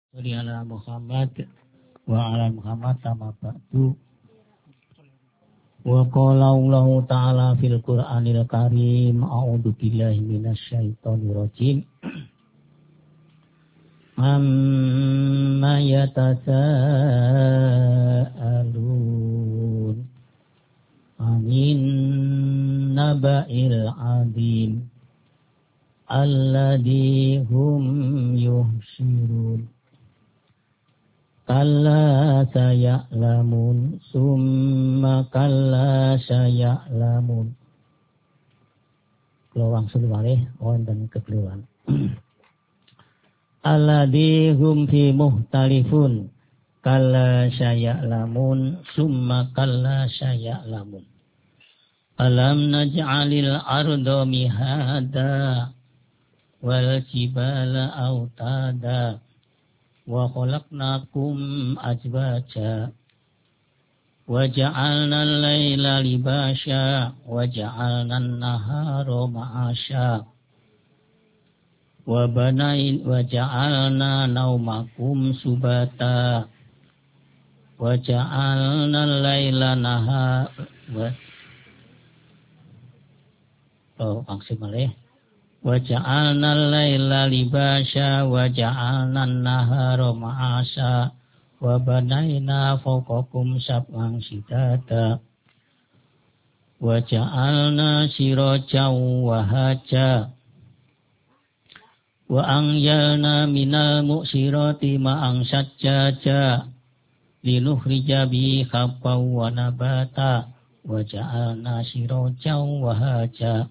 Sholli ala Muhammad wa ala Muhammad sama ba'du. Wa qala Allahu ta'ala fil Qur'anil Karim, a'udzu billahi minasyaitonir rajim. Amma yatasaalun 'anin naba'il 'adzim alladzi hum yuhsirun. Kalla saya'lamun summa kalla saya'lamun. Kalau wangsul malih wonten kekeliruan. Alladzi hum fi muhtalifun. Kalla saya'lamun summa kalla saya'lamun. Alam naj'alil arda mihada wal jibala autada wa khalaqnakum azwaja wa ja'alna al-laila libasya wa ja'alna an-nahara ma'asya wa ja'alna naumakum subata wa ja'alna al-laila nahara maksimalnya wa ja'alna al-laila libasya wa ja'alna an-nahara ma'asya wa banayna fawqakum sab'an shidada wa ja'alna sirajan wa haja wa anjalna minal mu'sirati ma'an sajjaja linukhrija bihi habban wa nabata wa ja'alna sirajan wa haja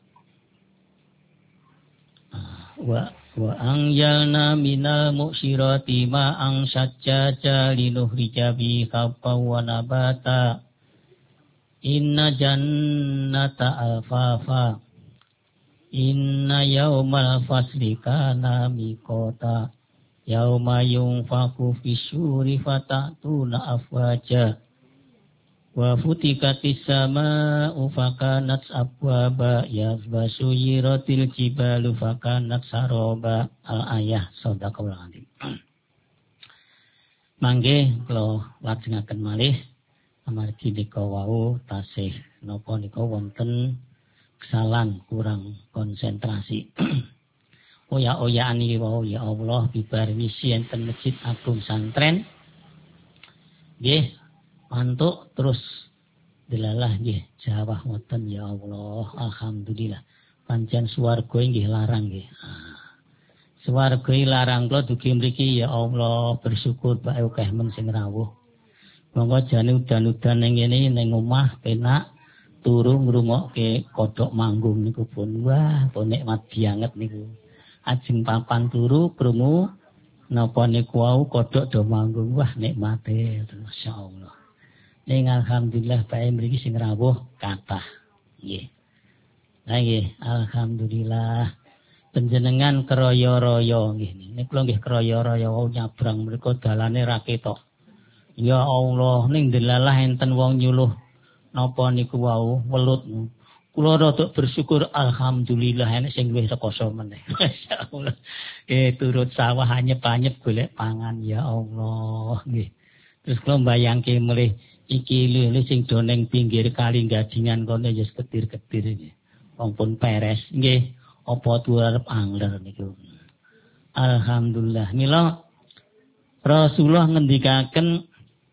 wa anjalna minal mu'sirati ma'an sajjaja linukhrija bihi habban wa nabata inna jannata alfafa inna yawmal fasli kana miqata yawma yunfaku fisyuri fatatuna afwaja wa futikatis sama'u fakanat abwaba yasbasu yiratil jibalu fakanat saroba. Al-ayah sadaqallahu adzim. Mangke kula lajengaken malih amargi nika wau tasih napa nika wonten kesalahan kurang konsentrasi. Oya-oyaan iki wau ya Allah bibar misi enten Masjid Agung Santren. Nggih mantuk terus delalah nggih jawah ngoten ya Allah alhamdulillah pancen swarga nggih larang nggih. Swarga larang kula dugi mriki ya Allah bersyukur bae akeh men sing rawuh. Monggo jane udan-udan ning ngene ning omah penak turu ngrungokke kodhok manggung niku pun wah pun nikmat banget niku. Ajeng papan turu krungu napa niku wau kodhok do manggung wah nikmate masyaallah. Ning alhamdulillah bae mriki sing rawuh kathah. Nggih. Lah nggih, alhamdulillah panjenengan kraya-raya nggih. Nek kula nggih kraya-raya wau nyabrang mriku dalane ra ketok. Ya Allah, ning delalah enten wong nyuluh napa niku wau welut. Kula rada bersyukur alhamdulillah enek sing wis rekoso meneh. Masyaallah. Turut sawah anyep-anyep golek pangan ya Allah nggih. Terus kula mbayangke mulih iki lho sing do ning pinggir kali Gadingan kono ya ketir-ketir nggih. Wong pun peres nggih. Apa tuwa arep angler niku. Alhamdulillah. Mila Rasulullah ngendikaken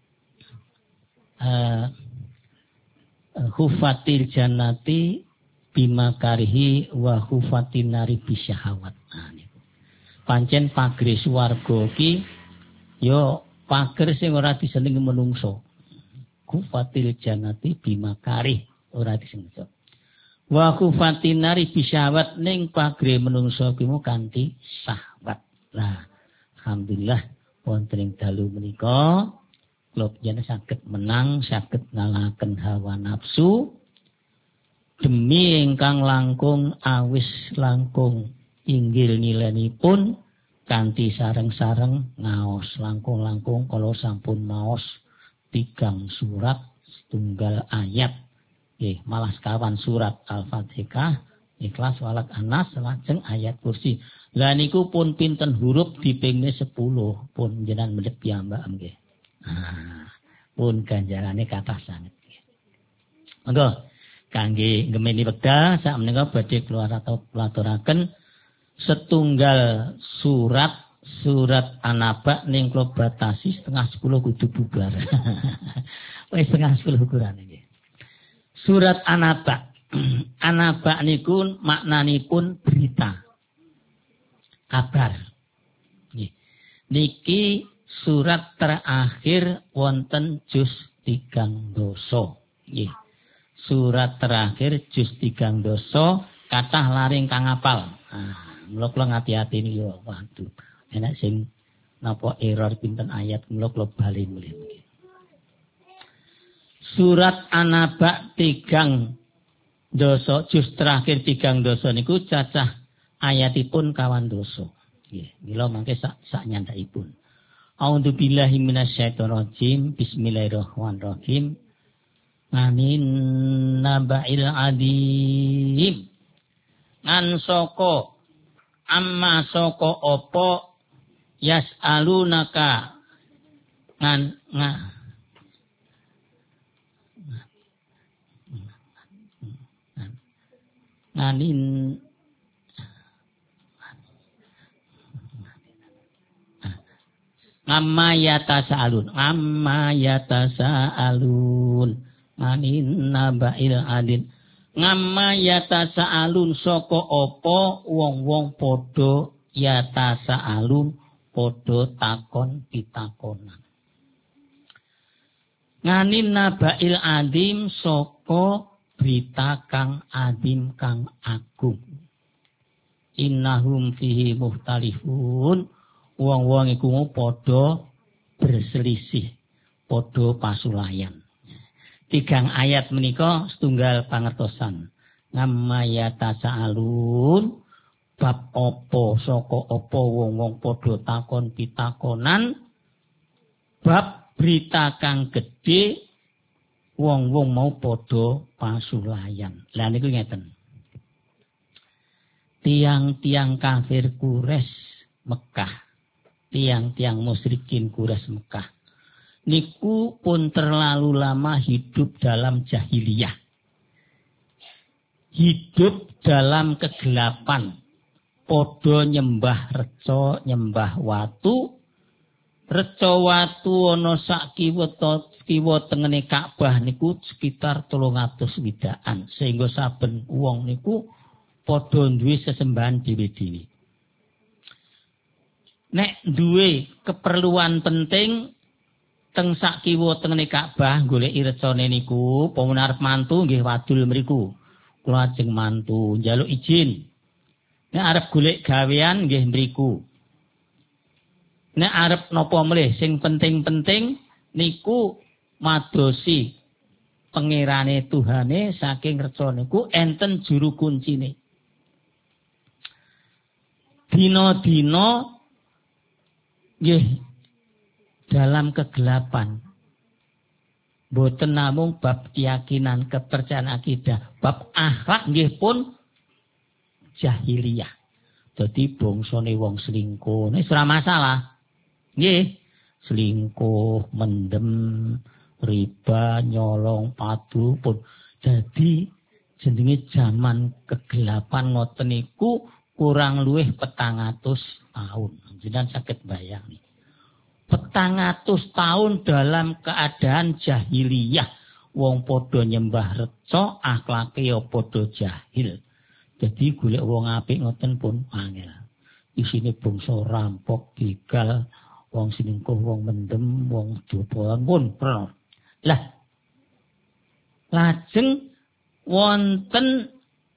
hufatil jannati bimakarihi wa hufatin nari bisyahawat. Nah niku. Pancen pagre swarga ki ya pager sing ora disenengi menungso. Hufatil jannati bimakarih ora disenengi. Wa hufatin nari bisyahawat ning pagre menungso ki mu kanthi syahwat. Lah alhamdulillah wonten ing dalu menika kula panjenengan saged menang, saged ngalahaken hawa nafsu demi ingkang langkung awis langkung inggil nilenipun kanthi sareng-sareng ngaos langkung-langkung kala sampun maos 3 surat setunggal ayat nggih malah sekawan surat Al-Fatihah Ikhlas Falak Anas lajeng ayat kursi. Lah niku pun pinten huruf dipingne 10 pun jenengan mendhet piyambak nggih. Pun ganjarane kathah sanget. Monggo kangge gemeni wekdal sak menika badhe keluar atau pelaturaken setunggal surat An-Naba ning kula batasi setengah 10 kudu bubar. Wis setengah 10 ukuran iki. Surat An-Naba. An-Naba niku maknanipun berita. Kabar. Niki surat terakhir wonten juz 3 doso. Nggih. Surat terakhir juz 3 doso kathah laring kang apal. Mula kula ngati-ati niki yo waduh. Enak sing napa error pinten ayat mula kula bali mulih. Surat An-Naba 3 doso juz terakhir 3 doso niku cacah ayatipun 2 doso. Nggih, mila mangke sak nyandhaipun. A'udzubillahi minasyaitonir rajim. Bismillahirrahmanirrahim. Nganin naba'il adim. Ngan saka amma saka apa yas'alunaka nganin amma yatasaalun nganin naba'il adin ngamma yatasaalun saka apa wong-wong padha yatasaalun padha takon pitakonan nganin naba'il adim saka berita kang adim kang agung innahum fihi muhtalifun wong-wong iku padha berselisih padha pasulayan. 3 ayat menika setunggal pangertosan. Ngamma yatasaalun bab apa saka apa wong-wong padha takon pitakonan bab berita kang gedhe wong-wong mau padha pasulayan. Lah niku ngeten. Tiang-tiang kafir Quraisy Mekah, tiang-tiang musyrikin Quraisy Mekah niku pun terlalu lama hidup dalam jahiliyah. Hidup dalam kegelapan. Padha nyembah reca, nyembah watu. Reca watu ana sak kiwa tengene Ka'bah niku sekitar 300 widaan. Sehingga saben wong niku padha duwe sesembahan dhewe-dhewe. Nek duwe keperluan penting teng sak kiwa tengene Ka'bah goleki recane niku, pamun arep mantu nggih wadul mriku. Kula ajeng mantu, njaluk izin. Nek arep golek gawean nggih mriku. Nek arep napa melih sing penting-penting niku madosi pangerane Tuhane saking reca niku enten juru kuncine. Dina-dina nggih dalam kegelapan. Boten namung bab keyakinan, kepercayaan akidah, bab akhlak nggih pun jahiliyah. Dadi bangsane wong selingkuh, nek ora masalah. Nggih, selingkuh, mendem, riba, nyolong, padu pun dadi jenenge zaman kegelapan ngoten niku kurang luwih 400 tahun. Jenengan saged bayang nih. 400 tahun dalam keadaan jahiliyah. Wong padha nyembah reca, akhlake ya padha jahil. Jadi golek wong apik ngoten pun angel. Isine bangsa rampok, begal, wong selingkuh, wong mendem, wong joboan pun pernah. Lah lajeng wonten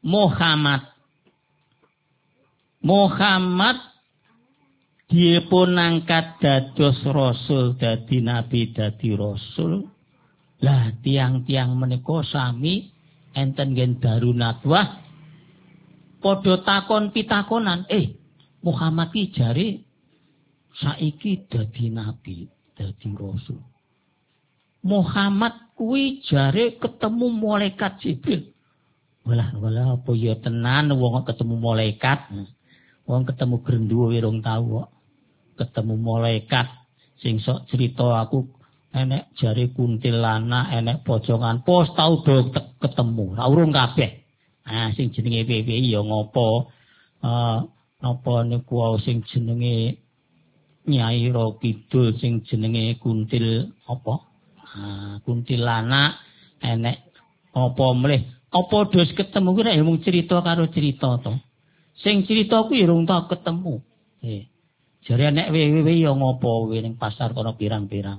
Muhammad dipun angkat dados rasul, dadi nabi, dadi rasul. Lah tiang-tiang menika sami enten ngen darunatwah padha takon pitakonan, Muhammad iki jare saiki dadi nabi, dadi rasul. Muhammad kuwi jare ketemu malaikat Jibril. Walah apa ya tenan wong ketemu malaikat. Wong ketemu grenduwe rong tau kok. Ketemu malaikat sing sok cerita aku enek jari kuntilanak, enek pojongan pos tau do ketemu. Ora urung kabeh. Sing jenenge PPI ya ngopo? Napa niku sing jenenge Nyai Ro Kidul sing jenenge kuntil apa? Kuntilanak enek apa mleh? Apa dos ketemu kuwi nek mung cerita karo cerita to. Sing cerita ku ya urung tau ketemu. Jare nek wewe ya ngopo kowe ning pasar kono pirang-pirang.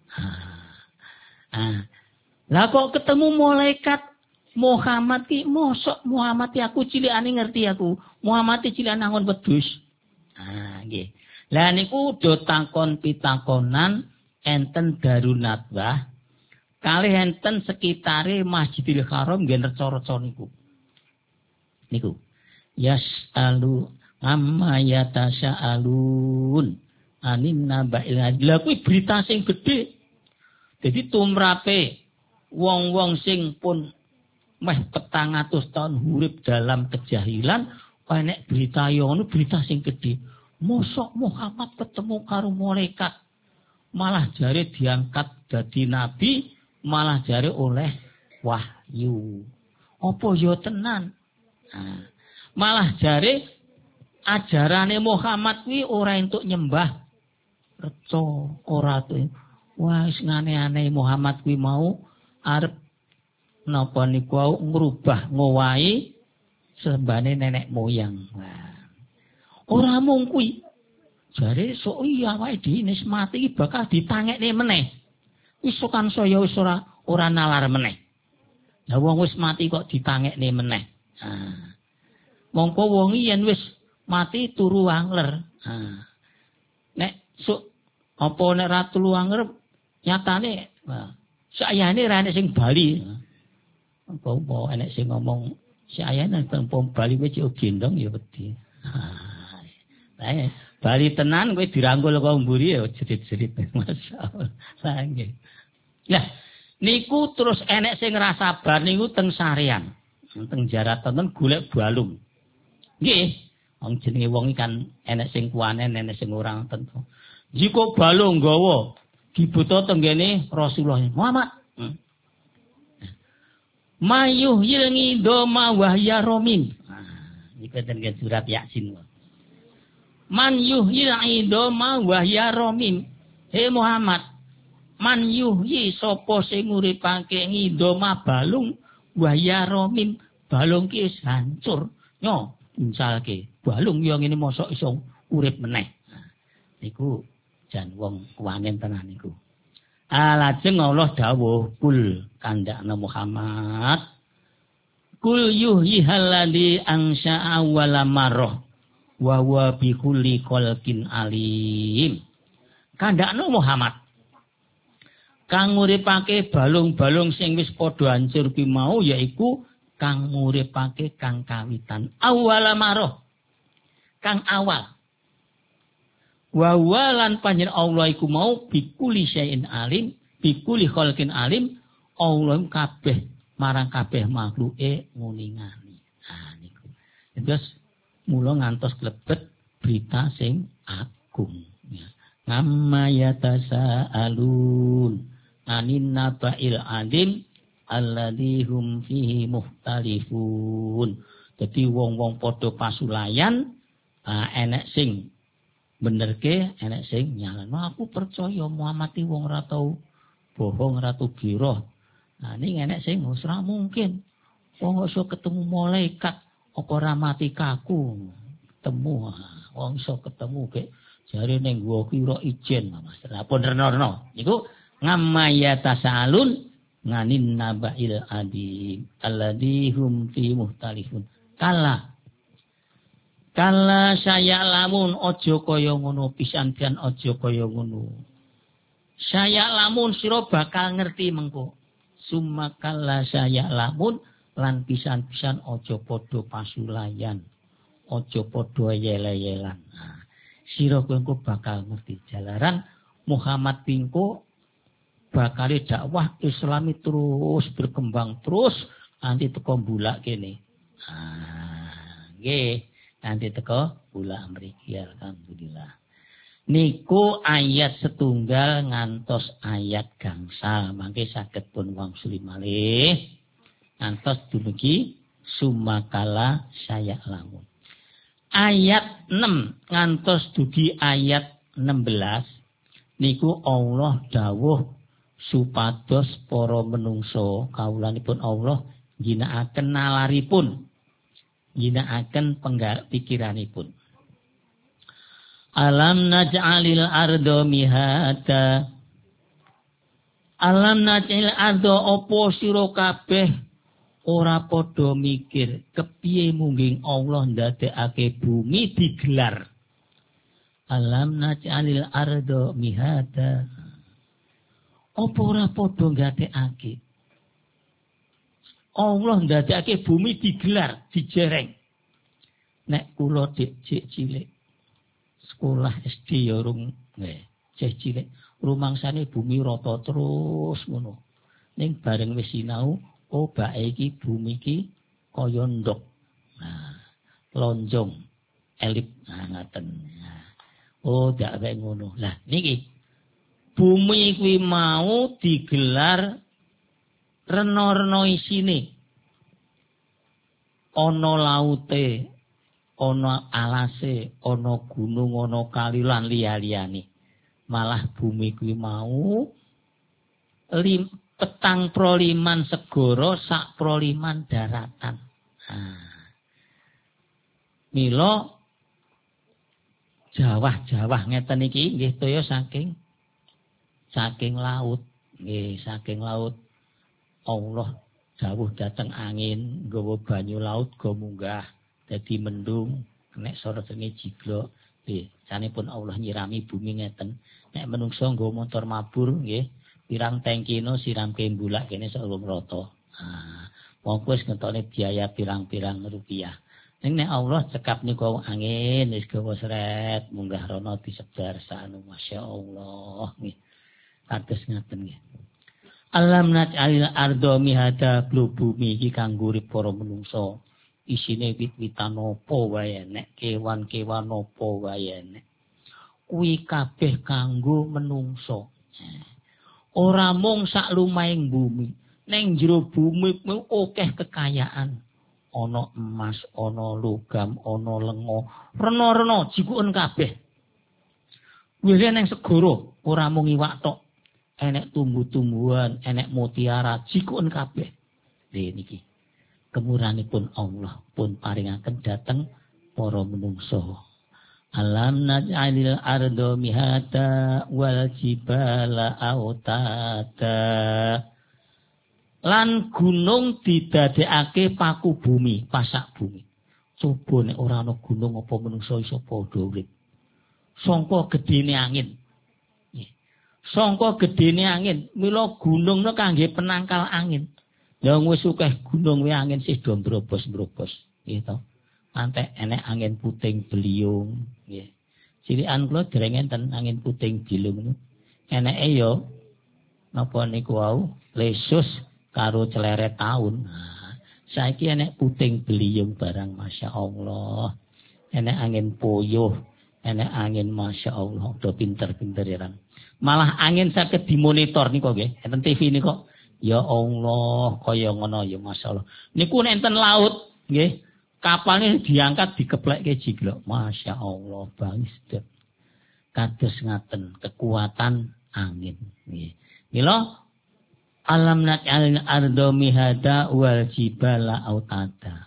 Lah kok ketemu malaikat Muhammad ki mosok Muhammad aku cilikane ngerti aku. Muhammad cilik nangon wedhus. Nggih. Lah niku do takon pitakonan enten Darun Nadwah kalih enten sekitare Masjidil Haram nggih reca-reca niku. Niku. Yasalu amma yatasaalun anin naba'il adzim. Lha kuwi berita sing gedhe. Dadi tumrape wong-wong sing pun meh 400 tahun urip dalam kejahilan enek berita yo ngono berita sing gedhe. Mosok Muhammad ketemu karo malaikat. Malah jare diangkat dadi nabi, malah jare oleh wahyu. Apa yo tenan? Malah jare ajarane Muhammad kuwi ora entuk nyembah reca, ora tuh. Wah, wis ngane-ane Muhammad kuwi mau arep napa niku ngrubah ngowahi sembane nenek moyang. Wah. Ora mung kuwi. Jare sok iya awake dhewe wis mati iki bakal ditangekne meneh. Wis sokan saya wis ora nalar meneh. Lah wong wis mati kok ditangekne meneh. Mongko wong yen wis mati turu angler. Nek sok apa nek ra turu angler nyatane sayane ra enek sing bali. Apa enek sing ngomong sayane pom bali wis gendong ya wedi. Bali tenan kowe dirangkul kok mburi ya jerit-jerit masyaallah. Lah nggih. Lah niku terus enek sing ngrasabar niku teng sarean. Teng jaratan ten golek balung. Nggih, wong jenenge wong kan enek sing kuwanen, enek sing ora tentu. Jika balung nggawa dibuta tenggene Rasulullah Muhammad. Mayuh yilngi doma wahya romin. Niku tengen surat Yasin. Man yuhyi idoma wahya romin. He Muhammad, man yuhyi sapa sing nguripake idoma balung wahya romin. Balung ki wis hancur. Nyo, misalke balung yo ngene mosok iso urip meneh. Niku jan wong kuwanen tenan niku. Lajeng Allah dawuh kul kandhakna Muhammad. Kul yuhyi halladzi ansha'a wala marrah. Wa huwa bi kulli khalqin alim. Kandhakno Muhammad. Kang nguripake balung-balung sing wis padha hancur ki mau yaiku kang nguripake kang kawitan awala maroh. Kang awal. Wa huwa lan panjenengan Allah iku mau bi kulli syai'in alim, bi kulli khalqin alim. Allah kabeh marang kabeh makhluke nguningani. Niku. Terus mula ngantos klebet berita sing agung. Amma yatasaalun anin naba'il adzim alladzi hum fihi mukhtalifun. Dadi wong-wong padha pasulayan, enek sing benerke, enek sing nyalano. Aku percaya Muhammad iki wong ora tau bohong, ora tau giroh. Ning enek sing ora mungkin. Wong iso ketemu malaikat apa ora mati kaku ketemu wong iso ketemu kek jare ning gua kira ijen Mas. Lah pun rena-rena niku ngamaya tasalun nganin nabail adi alladzi hum fi muhtalifun. Kala saya lamun aja kaya ngono pisan-pisan aja kaya ngono. Saya lamun sira bakal ngerti mengko. Summa kala saya lamun lan pisan-pisan aja padha pasulayan, aja padha yele-yelan. Sira kowe bakal ngerti jalaran Muhammad pingko bakal dakwah Islami terus berkembang terus Nanti teko bulak kene. Nggih, nanti teko bulak mriki alhamdulillah. Niku ayat setunggal ngantos ayat gangsal, mangke saged pun wangsuli malih ngantos dumugi sumakala saya lamun. Ayat 6 ngantos dugi ayat 16 niku Allah dawuh supados para menungso kawulanipun Allah ginakaken nalaripun, ginakaken pikiranipun. Alam naj'alil ardo mihada. Alam naj'alil ardo opo sira kabeh ora padha mikir kepiye mungging Allah ndadekake bumi digelar. Alam naj'alil ardo mihada. Opo ora padha ndadekake Allah ndadekake bumi digelar, dijereng. Nek kula dik cilik sekolah SD ya rung cek cilik rumangsane bumi rata terus ngono ning bareng wis sinau bake iki bumi iki kaya ndok lonjong elip ngaten dak wae ngono lah niki bumi kuwi mau digelar rena-rena isine ana laute ana alase, ana gunung, ana kali lan liya-liyane. Malah bumi kuwi mau 5 segara sak proliman daratan. Mila jawah-jawah ngeten iki nggih toya saking laut. Nggih, saking laut. Allah dawuh dhateng angin, nggawa banyu laut go munggah. Dadi mendung, nek sore senge jiglok, sanepun Allah nyirami bumi ngeten. Nek menungso nggo motor mabur nggih, pirang tangkino siramke mbulak kene saurung rata. Wong wis ngentokne biaya pirang-pirang rupiah. Ning nek Allah cekap niku angin wis gawa sret munggah rono disebar sanu masyaallah nggih. Kados ngaten nggih. Alam naj'alil ardo mihada bumi iki kanggo urip para menungso. Isine wit-witan apa wae nek kewan-kewan apa wae nek kuwi kabeh kanggo menungso ora mung sak lumahing bumi ning jero bumi kuwi akeh kekayaan ana emas ana logam ana lenga rena-rena jikuken kabeh kuwi ning segara ora mung iwak tok enek tumbuh-tumbuhan enek mutiara jikuken kabeh lha niki kemurahanipun Allah pun paringaken dhateng para menungso. Alam naj'alil ardo mihada wal jibala autada. Lan gunung didadekake paku bumi, pasak bumi. Coba nek ora ana gunung apa menungso iso padha urip. Sangka gedene angin. Sangka gedene angin, mila gunung kangge penangkal angin. Ya wis akeh gunung kuwi angin sih do mbrobos-mbrobos nggih to. Antek enek angin puting beliung nggih. Cilikan kula dereng enten angin puting beliung niku. Eneke ya napa niku wau lesus karo celeret taun. Saiki enek puting beliung barang masyaallah. Enek angin puyuh, enek angin masyaallah do pinter-pinter ya. Malah angin saged dimonitor niku nggih. Enten TV niku. Ya Allah, kaya ngono ya masyaallah. Niku enten laut, nggih. Kapalnya diangkat dikeplekke jiglok. Masyaallah, bangis sedep. Kados ngaten kekuatan angin, nggih. Mila alam naj'alil ardo mihada wal jibala autada.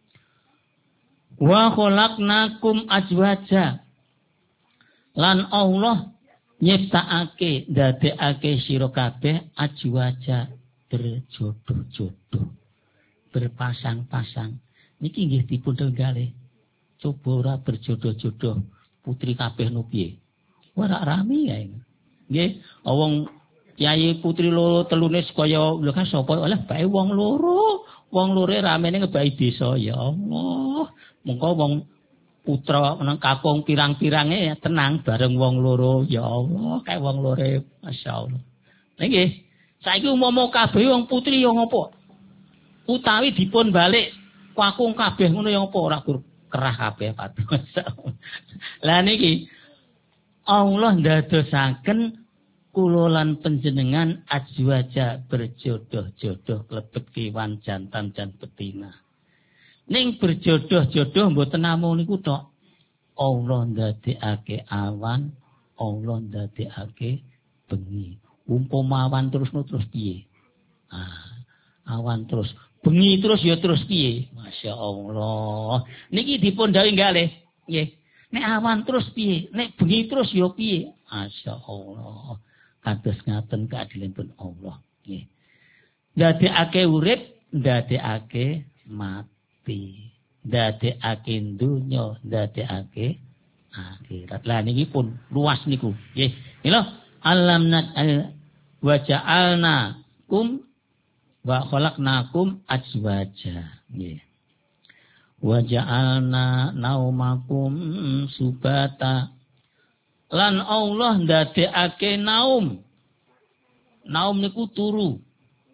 Wa khalaqnakum azwaja. Lan Allah nyiptakake, ndadekake sira kabeh azwaja berjodoh-jodoh, berpasang-pasang. Niki nggih dipun tenggalih. Coba ora berjodoh-jodoh putri kabeh no piye? Ora rami kae. Nggih, wong kiai putri loro telune kaya lho kan sapa oleh bae wong loro. Wong loro ramene ngebaki desa ya Allah. Mengko wong putra nang kakung pirang-pirange ya tenang bareng wong loro ya Allah kae wong loro masyaallah. Nggih. Saiki umpama kabeh wong putri yo ngopo? utawi dipun balik kakung kabeh ngono ya apa ora kerah kabeh patuh. Lah niki Allah ndadosaken kula lan panjenengan azwaja berjodoh-jodoh klebet kewan jantan jan betina. Ning berjodoh-jodoh mboten namung niku tok. Allah ndadekake awan, Allah ndadekake bengi. Umpama awan terus piye? Awan terus bengi terus ya terus piye? Masya Allah. Niki dipun dawuh nggih. Nggih. Nek awan terus piye? Nek bengi terus ya piye? Masya Allah. Kados ngaten keadilanipun Allah. Nggih. Ndadekake urip, ndadekake mati. Ndadekake donya, ndadekake akhirat. Lah niki pun luas niku. Nggih. Lho, alamna wa ja'alnakum wa khalaqnakum azwaja. Nggih. Wa ja'alna naumakum subata. Lan Allah ndadekake naum. Naum niku turu.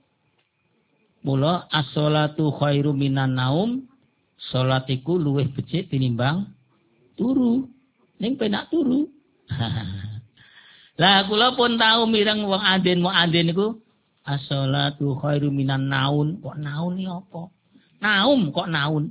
Mula as-sholatu khairu minan naum. Salat iku luwih becik tinimbang turu. Ning penak turu. Lah kula pun tahu mireng wong adin niku as-sholatu khairu minan naun. Kok naun iki apa? Naum kok naun.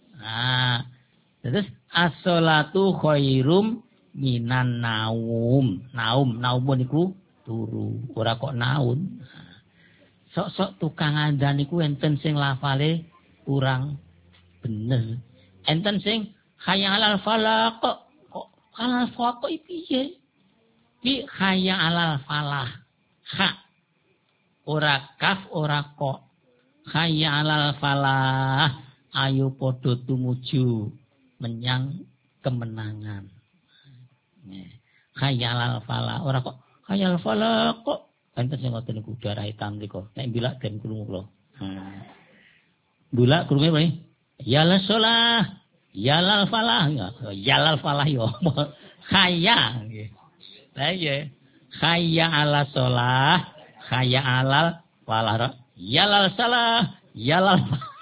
Terus as-sholatu khairum minan naum. Naum niku turu, ora kok naun. Sok-sok tukang andan niku enten sing lafale kurang bener. Enten sing hayya 'alal falah kok alal falah kok piye? Ki hayya 'alal falah. Ha. Ora kaf ora kok. Hayya 'alal falah. Ayo padha tumuju menyang kemenangan. Hayya 'alal falah. Ora kok hayya 'alal falah kok. Enten sing ngoten niku darah hitam niku. Nek bilak den krungu kula. Bulak krungu wae. Yala sholah, yalal falah, yalal falah yo, khaya, khaya ala sholah, khaya alal falah, yalal salah, yalal.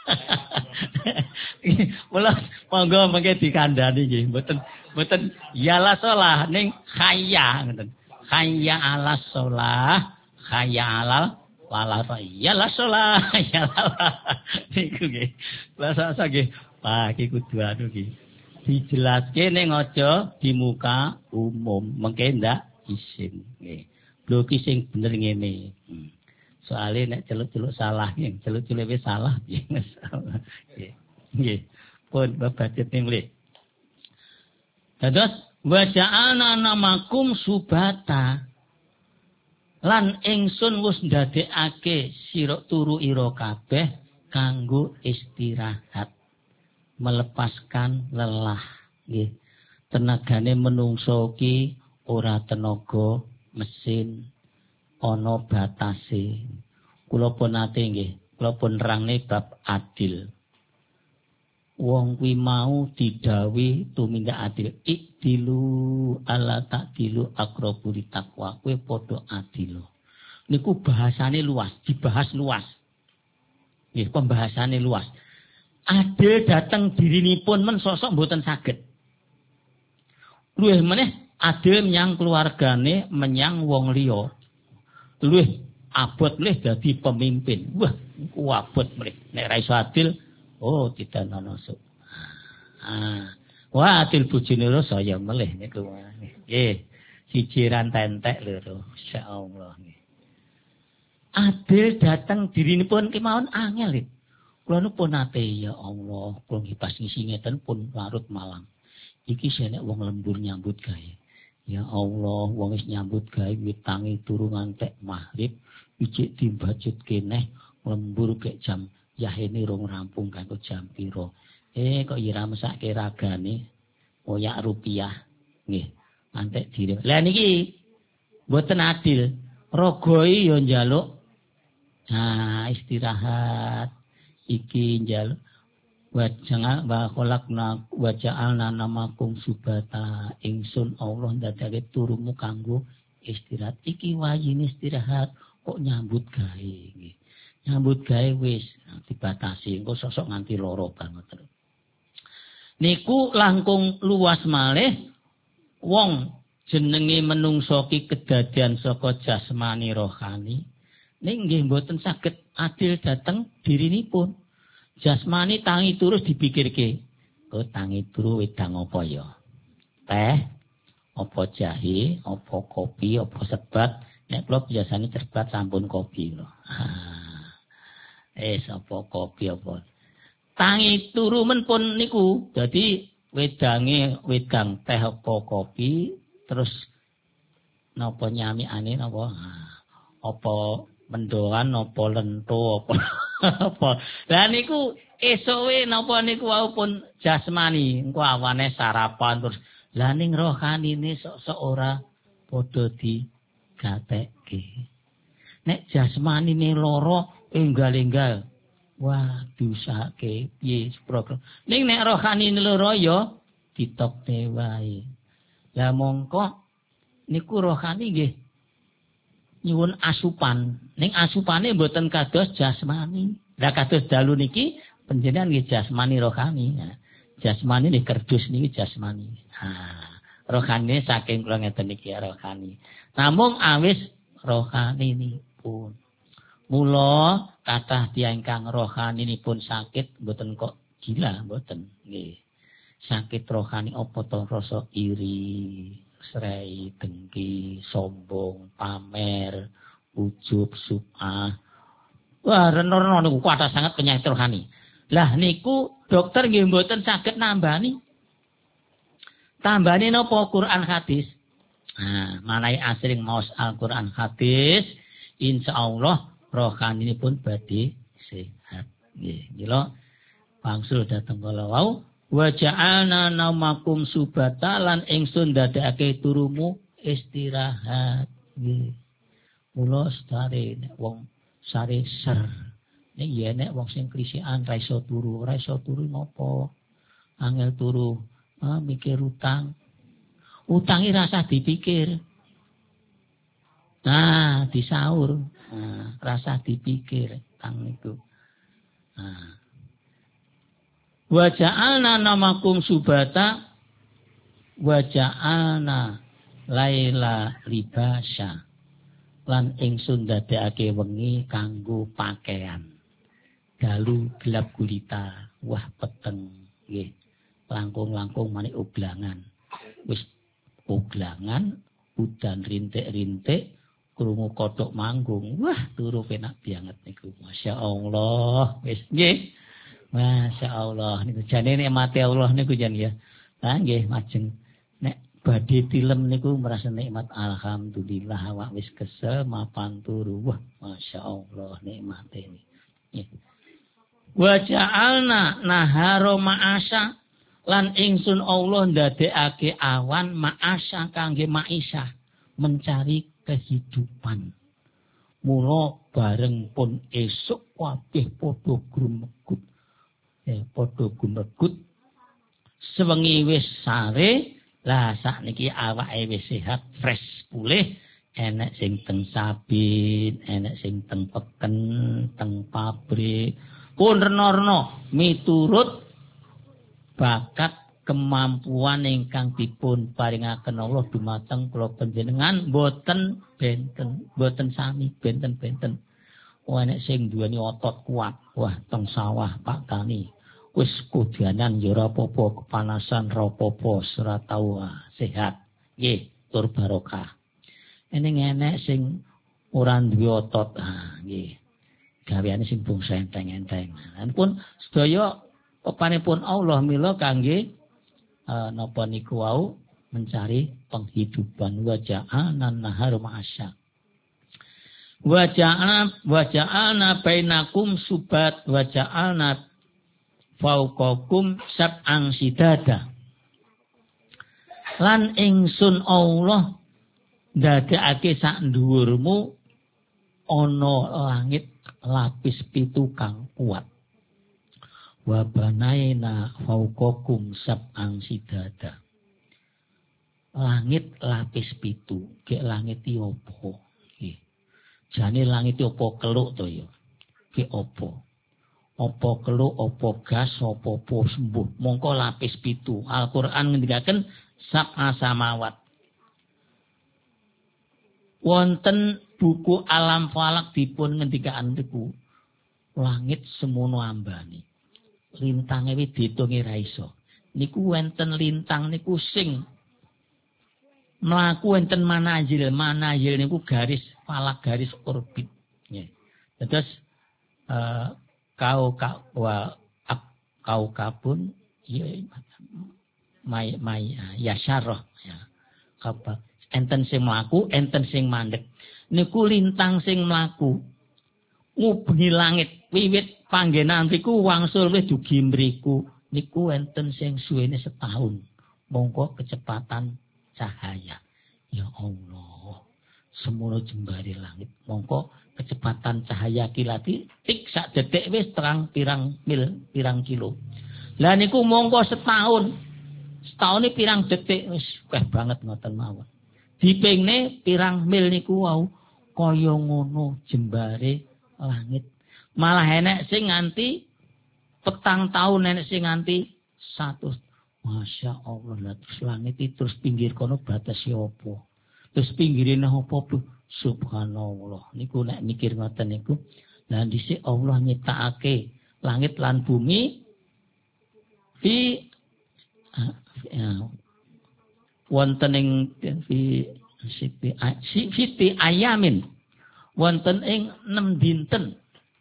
Mula monggo mengke dikandani nggih, mboten yala sholah ning khaya ngoten. Khaya ala sholah, khaya alal wala yalla sholah yalla niku nggih. Lah sak nggih Pak iki kudu anu iki. Dijelaske ning aja di muka umum, mengke ndak isin nggih. Lho ki sing bener ngene. Soale nek celuk-celuk salah nggih, celuk-celuk wis salah nggih. Nggih. Pun babadit ning mriki. Dados wa ja'alna namakum subata. Lan ingsun wis ndadekake sira turu ira kabeh kanggo istirahat, melepaskan lelah nggih. Tenagane menungso ki ora tenaga mesin, ana batase. Kula pun nate nggih, kula pun nerangne bab adil. Wong kuwi mau didhawuhi tumindak adil. Ikdilu ala takdilu aqrabu litaqwa. Kowe padha adil. Niku bahasane luas, dibahas luas. Nggih, pembahasane luas. Adil dateng dirinipun men sosok mboten saged. Luwih meneh adil menyang keluargane, menyang wong liya. Luwih abot meneh dadi pemimpin. Wah, niku abot meneh. Nek ra iso adil oh, tidak nanosuk. Wah, adil bojone lho saya melih niku. Nggih, siji rantentek lho, insyaallah nggih. Adil dateng dirinipun kemawon angel. Kula nu pun nate ya Allah, kula nggih pas ngisi ngeten pun larut malam. Iki senek wong lembur nyambut gawe. Ya Allah, wong wis nyambut gawe witangi turu ngantek maghrib, ijik dimbajut keneh lembur kek jam yahene rong rampung kanggo jam pira. Kok ira mesake ragane oyak rupiah. Nggih, antek diri. Lah niki mboten adil. Rogoi ya njaluk istirahat. Iki njaluk wa khalaqna wa ja'alna namakum subata. Ingsun Allah ndadake turumu kanggo istirahat. Iki wayine istirahat kok nyambut gawe nggih. Nyambut gawe wis dibatasi, engko sosok nganti loro banget. Niku langkung luas malih wong jenenge menungso ki kedadian saka jasmani rohani ning nggih mboten saged adil dhateng dirinipun. Jasmani tangi turu dipikirke. Oh tangi turu wedang apa ya? Teh, apa jahe, apa kopi, apa sebat. Nek kula biasane sebat sampun kopi lho. Apa kopi apa. Tangi turu men pun niku. Dadi wedang teh apa kopi terus napa nyamiane napa apa mendoan apa lento apa apa. Lah niku esoke napa niku wau pun jasmani engko awane sarapan terus lah ning rohanine sok-sok ora padha digatekke. Nek jasmanine lara enggal-enggal wah diusahake piye program. Ning nek rohanine lara ya ditokne wae. Lah mongko niku rohani nggih nyuwun asupan. Ning asupane mboten kados jasmani. Lah kados dalu niki panjenengan nggih jasmani rohani. Nah, jasmani niki kerdus niki jasmani. Rohani saking kula ngeten niki rohani. Namung awis rohani nipun. Mula kathah tiyang ingkang rohaninipun sakit mboten kok gila mboten nggih. Sakit rohani apa to rasa iri, srei, dengki, sombong, pamer, ujub, sum'ah. Wah, reno-reno niku kathah sanget penyakit rohani. Lah niku dokter nggih mboten saged nambani. Tambani napa Quran hadis. Manai asring maos Al-Quran hadis, insyaallah rohaninipun badhe sehat. Nggih, mila wangsul dhateng kala wau wa ja'alna naumakum subata lan ingsun dadekake turumu istirahat. Nggih. Mula stare nek wong sare ser. Nek yen nek wong sing klisikan ra iso turu napa? Angel turu, mikir utang. Utangi rasa dipikir. Disaur. Rasa dipikir tang niku. Wa ja'alna namakum subata wa ja'alna laila libasya lan ingsun dadekake wengi kanggo pakaian. Dalu gelap gulita, wah peteng nggih. Langkung-langkung manik ublangan. Wis ublangan udan rintik-rintik krungu kodhok manggung. Wah, turu penak banget niku. Masyaallah. Wis nggih. Masyaallah niku jane nikmate Allah niku jan ya. Lah nggih majeng nek badhe tilem niku merasa nikmat alhamdulillah awak wis kesel mapan turu. Wah, masyaallah nikmate niki. Wa ja'alna nahara ma'asya lan ingsun Allah ndadekake awan ma'asya kangge maisha mencari kehidupan. Mula bareng pun esuk kabeh padha grumegut. Padha gumegut sewengi wis sare lah sakniki awake wis sehat fresh pulih enek sing teng sabin enek sing teng peken teng pabrik pun rena-rena miturut bakat kemampuan ingkang dipun paringaken Allah dumateng kula panjenengan boten sami benten-benten. Wah nek sing duweni otot kuat, wah teng sawah Pak Tani. Wis kudanan ya ora apa-apa, kepanasan ora apa-apa, ora tau sehat. Nggih, tur barokah. Enek sing ora duwe otot, nggih. Gaweane sing bungsa enteng-enteng. Lan pun sedaya pepanipun Allah mila kangge napa niku wau mencari penghidupan wa ja'alna nahar ma'asya. Wa ja'alna bainakum subat wa ja'alna fauqakum sab'an sidada. Lan ingsun Allah ndadekake sak dhuwurmu ana langit lapis 7 kang kuat. Wa banaina fauqakum sab'an sidada. Langit lapis 7. Gek langit iki apa? Jane langit iki apa keluk to ya. ki apa? Apa kelu, apa gas, apa sembuh. Mongko lapis 7. Al-Qur'an ngendikaken sab'a samawat. Wonten buku Alam Falak dipun ngendikaken niku langit semono ambane. Lintange wis diitungi ra iso. Niku wonten lintang niku sing mlaku wonten manazil. Manazil niku garis falak, garis orbit. Nggih. Terus kau kabun ya syarah ya. Apa enten sing mlaku, enten sing mandeg. Niku lintang sing mlaku ngubengi langit wiwit panggenan mriku wangsul wis dugi mriku niku enten sing suwene setahun. Mongko kecepatan cahaya. Ya Allah, semono jembare langit. Mongko kecepatan cahaya kilati tik sak detik wis terang pirang mil, pirang kilo. Lah niku mongko setahun. Setahun ini pirang detik wis akeh banget ngoten mawon. Dipingne pirang mil niku wau kaya ngono jembare langit. Malah enek sing nganti petang tahun, enek sing nganti 100. Masya Allah, lah terus langit itu terus pinggir kono batasi apa? Terus pinggirine apa Bu? Subhanallah. Niku nek mikir ngoten niku, lah dhisik Allah nyiptakake langit lan bumi fi wonten ing fi ayamin. Wonten ing 6 dinten.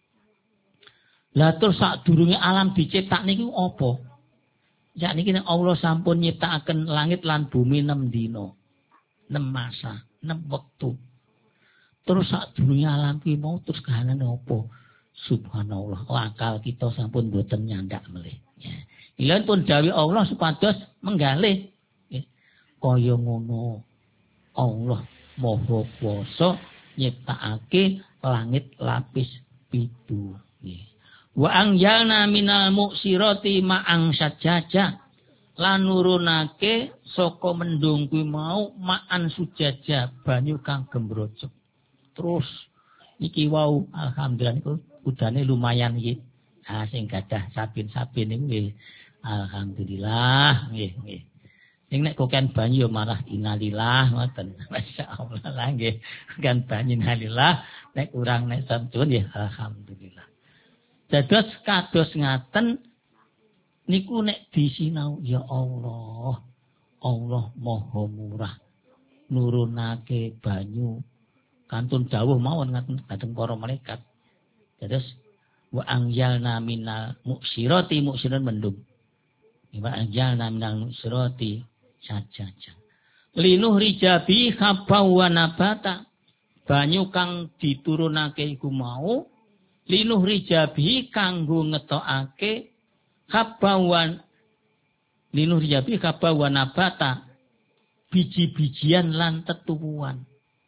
Lah terus sadurunge alam diciptak niku apa? Sakniki Allah sampun nyiptakaken langit lan bumi 6 dina. 6 masa, 6 wektu. Terus sadurunge alam ki mau terus kahanane apa? Subhanallah, akal kita sampun boten nyandak melih. Ilan pun dawuh Allah supados menggalih. Kaya ngono. Allah Maha Kuwasa nyiptakake langit lapis 7. Wa anjalna minal muksirati ma'ang sajaja. Lan nurunake saka mendung kuwi mau ma'an sujaja, banyu kang gembrojok. Terus iki wau alhamdulillah niku udane lumayan iki. Ah sing gadah sabin-sabin niku nggih alhamdulillah nggih nggih. Sing nek koken banyu malah innalillah ngoten. Masyaallah lah nggih. Kan banyu innalillah nek kurang nek sampun nggih alhamdulillah. Dados kados ngaten niku nek disinau ya Allah. Allah Maha Murah. Nurunake banyu kantun dawuh mawon ngaten dhateng para malaikat. Terus wa anjalna minal muksirati muksiran mendung. Wa anjalna minal muksirati sajaja. Linuh rijabi khabaw wa nabata. Banyu kang diturunake iku mau linuh rijabi kanggo ngetokake khabawan linuh rijabi khabaw wa nabata. Biji-bijian lan tetuwuhan.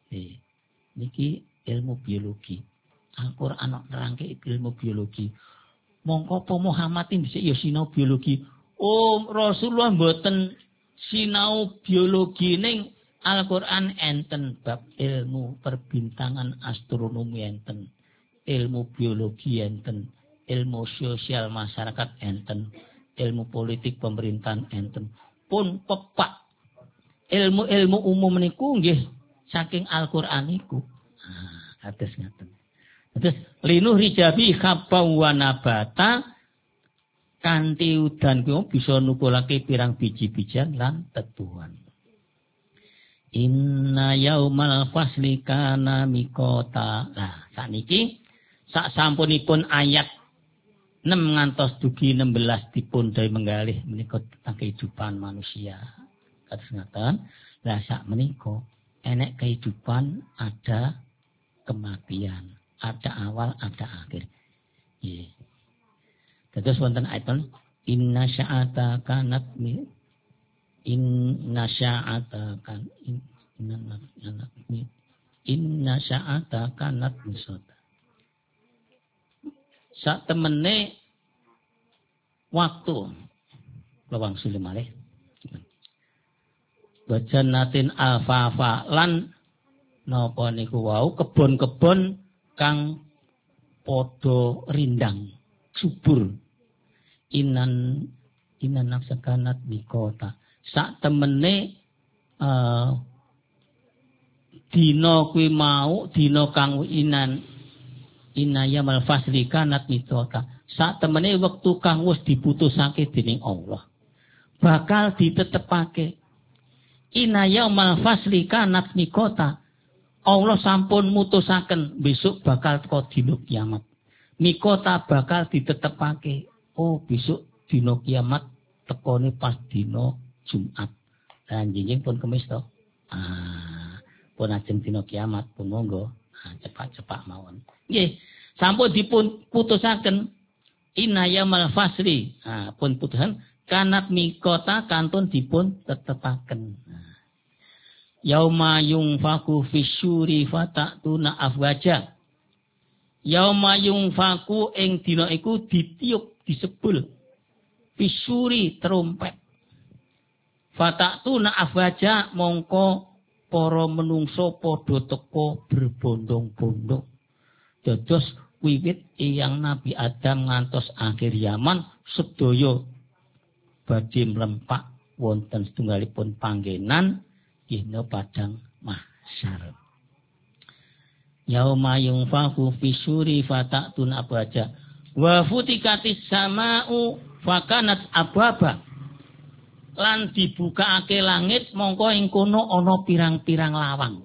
Niki ilmu biologi. Al-Qur'an nerangke ilmu biologi. Mongko apa Muhammad dhisik ya sinau biologi. Oh, Rasulullah mboten sinau biologi ning Al-Qur'an enten bab ilmu perbintangan astronomi enten. Ilmu biologi enten, ilmu sosial masyarakat enten, ilmu politik pemerintahan enten. Pun pepak ilmu-ilmu umum niku nggih saking Al-Qur'an niku. Kados ngaten. Terus linuh rijabi khabaw wa nabata kanthi udan kuwi bisa nukulake pirang biji-bijian lan tetuhan. Inna yaumal fasli kana miqata. Lah sakniki sak sampunipun ayat 6 ngantos dugi 16 dipun daya menggalih menika tentang kehidupan manusia. Kados ngaten. Lah sak menika enek kehidupan ada kematian, ada awal, ada akhir. Nggih. Terus wonten ayat inna sya'ata kanat inna sya'ata kan inna sya'ata kanat misata. Sak temene waktu lawang sule malih. Bajanatin alfafa lan napa niku wau kebon-kebon kang podo rindang subur. Inan nafsakanat mikota. Sak temene dina kuwi mau dina kang inayamal fasli kanat mikota. Sak temene wektu kang wis diputusake dening Allah bakal ditetepake. Inayamal fasli kanat mikota. Allah sampun mutusaken besok bakal teko dina kiamat. Mikota bakal ditetepake. Oh, besok dina kiamat tekone pas dina Jumat. Dan jinjing pun kemis to. Pun ajeng dina kiamat pun monggo. Cepak-cepak mawon. Nggih, sampun dipun putusaken inayamal fasli. Pun putusan kanat mikota kantun dipun tetepaken. Yauma yungfaku fisyuri fatatuna afwaja. Yauma yungfaku ing dina iku ditiup disebul fisyuri trompet. Fatatuna afwaja mongko para menungso padha teka berbondong-bondong. Dados wiwit eyang Nabi Adam ngantos akhir zaman sedaya badhe mlempak wonten setunggalipun panggenan dina padang mahsyar. Yauma yunfaku fisuri fatatun abaja wa futikatis sama'u fakanat ababa. Lan dibukake langit mongko ing kono ana pirang-pirang lawang.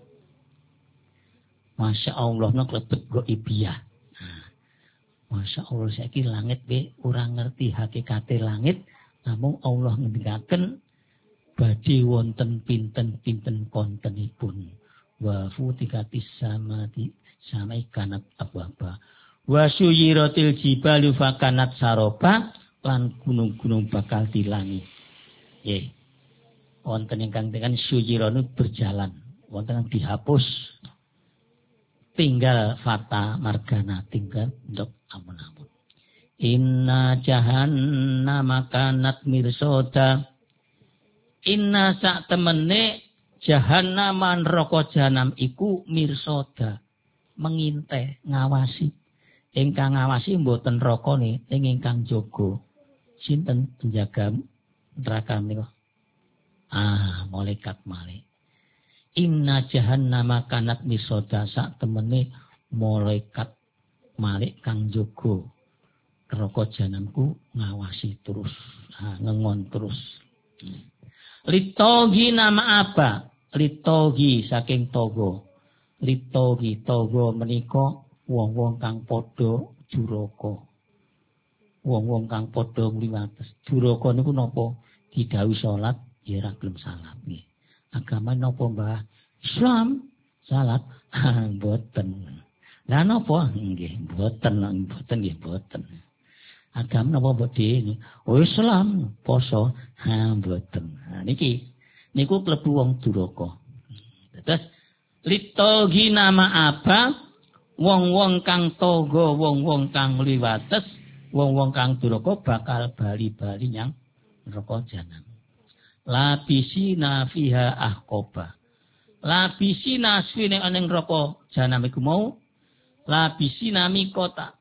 Masya Allah nek lebet ghaibiyah. Masya Allah saiki langit be ora ngerti hakikate langit, namung Allah ngendikaken badhe wonten pinten-pinten kontenipun. Wa futikatis samati samai kanat ababa. Wa suyiratil jibalu fakanat saroba lan gunung-gunung bakal dilangi. Nggih. Wonten ingkang dengan suyiranu berjalan, wonten yang dihapus. Tinggal fata margana, tinggal ndok amun-amun. Inna jahannama kanat mirsoda. Inna sak temene jahannama neraka jahanam iku mirsoda, mengintai, ngawasi. Ingkang ngawasi mboten nerakane, ing ingkang jaga. Sinten penjaga neraka menika? Malaikat malih. Inna jahannama kanat mirsoda, sak temene malaikat malih kang jaga neraka jahanamku ngawasi terus, ngengon terus. Litogi nama apa? Litogi saking togo. Litogi togo menika wong-wong kang padha duraka. Wong-wong kang padha ngliwates. Duraka niku napa? Didhawuhi salat ya ora gelem salat nggih. Agama napa, Mbah? Islam. Salat mboten. Lah napa? Nggih, mboten nggih mboten. Agama napa bodhe? Oh Islam, poso. Mboten. Niku klebu wong duraka. Terus litogi nama apa? Wong-wong kang togo, wong-wong kang liwates, wong-wong kang duraka bakal bali-bali nyang neraka jahanam. Labisina fiha ahqaba. Labisina swine ana ing neraka jahanam iku mau labisina mikota.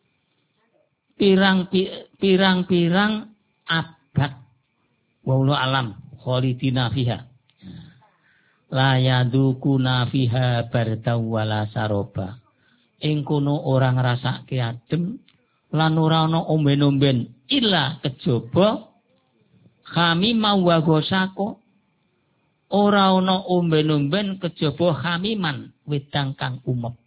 Pirang-pirang abad. Wallahu alam khalidina fiha. La yadukuna fiha bardaw wala saroba. Ing kono ora ngrasake adem lan ora ana omben-omben illa kejaba kami mawa gosako. Ora ana omben-omben kejaba khamiman wedang kang umep.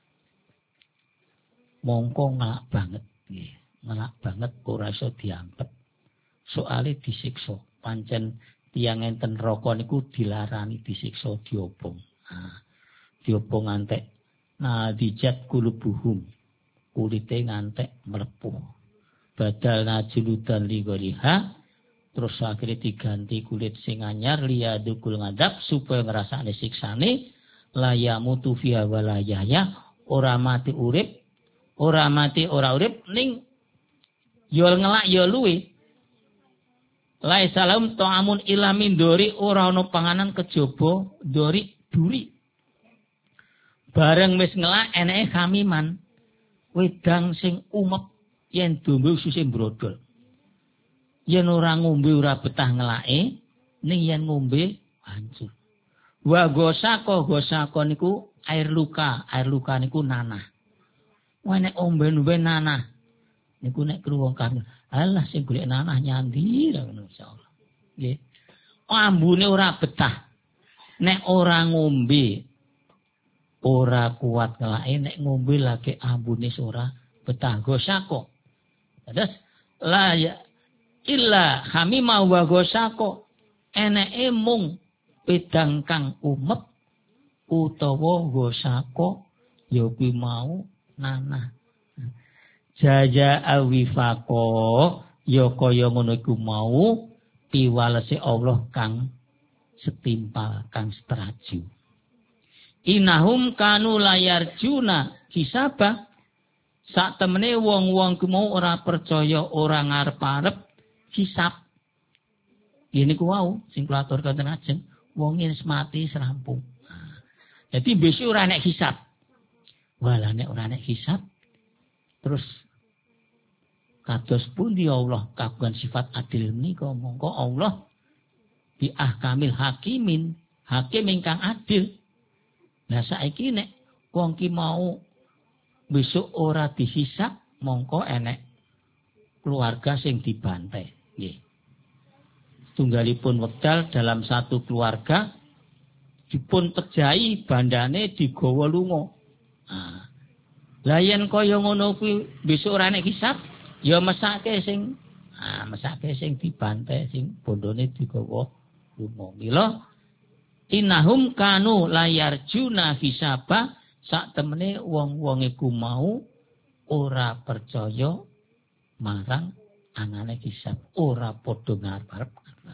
Mongko ngelak banget nggih. Ngelak banget ora iso diampet. Soale disiksa. Pancen tiyang enten neraka niku dilarani disiksa diobong. Diobong ngantek dijat kulubuhum. Kulite ngantek melepuh. Badal najuludan ligoriha. Terus akhirnya diganti kulit sing anyar liyadukul ngadab supaya ngrasakne siksane layamutu fiha walayahya ora mati urip ora mati ora urip ning yol ngelak ya luwe. Lai salam ta'amun ila min dori ora ana panganan kejaba duri duri. Bareng wis ngelak eneke khamiman. wedang sing umep yen dombe ususe mbrodol. Yen ora ngombe ora betah ngelake, ning yen ngombe hancur. Wa gosako niku air luka niku nanah. Wah nek ombe-ombe nanah niku nek kruwung kan, alah sing golek nanah nyandi ngono insyaallah. Nggih. Ambune ora betah. Nek ora ngombe ora kuat ngelake, nek ngombe lagi ambune ora betah gosako. Terus la ya illa hamima wa gosako eneke mung pedang kang umep utawa gosako ya kuwi mau nanah. Jaja awifako ya kaya ngono iku mau piwalese Allah kang setimpal kang setraju. Inahum kanu layar juna hisaba sak temene wong-wong ku mau ora percaya ora ngarep-arep hisab. Ini ku wau sing kula aturken ajeng wong yen mati serampung. Jadi besok ora nek hisab. Walah nek ora nek hisab terus kados pundi Allah kagungan sifat adil menika mongko Allah bi ahkamil hakimin hakim ingkang adil. Nah saiki nek wong ki mau besok ora dihisab mongko enek keluarga sing dibantai. Nggih. Tunggalipun wekdal dalam satu keluarga dipun pejahi bandane digawa lunga. Lah yen kaya ngono kuwi besok ora nek hisab ya mesake sing dibantai sing bondone digawa lunga. Mila innahum kanu layarjuna hisaba sak temene wong-wong iku mau ora percaya marang anane hisab, ora padha ngarep-arep.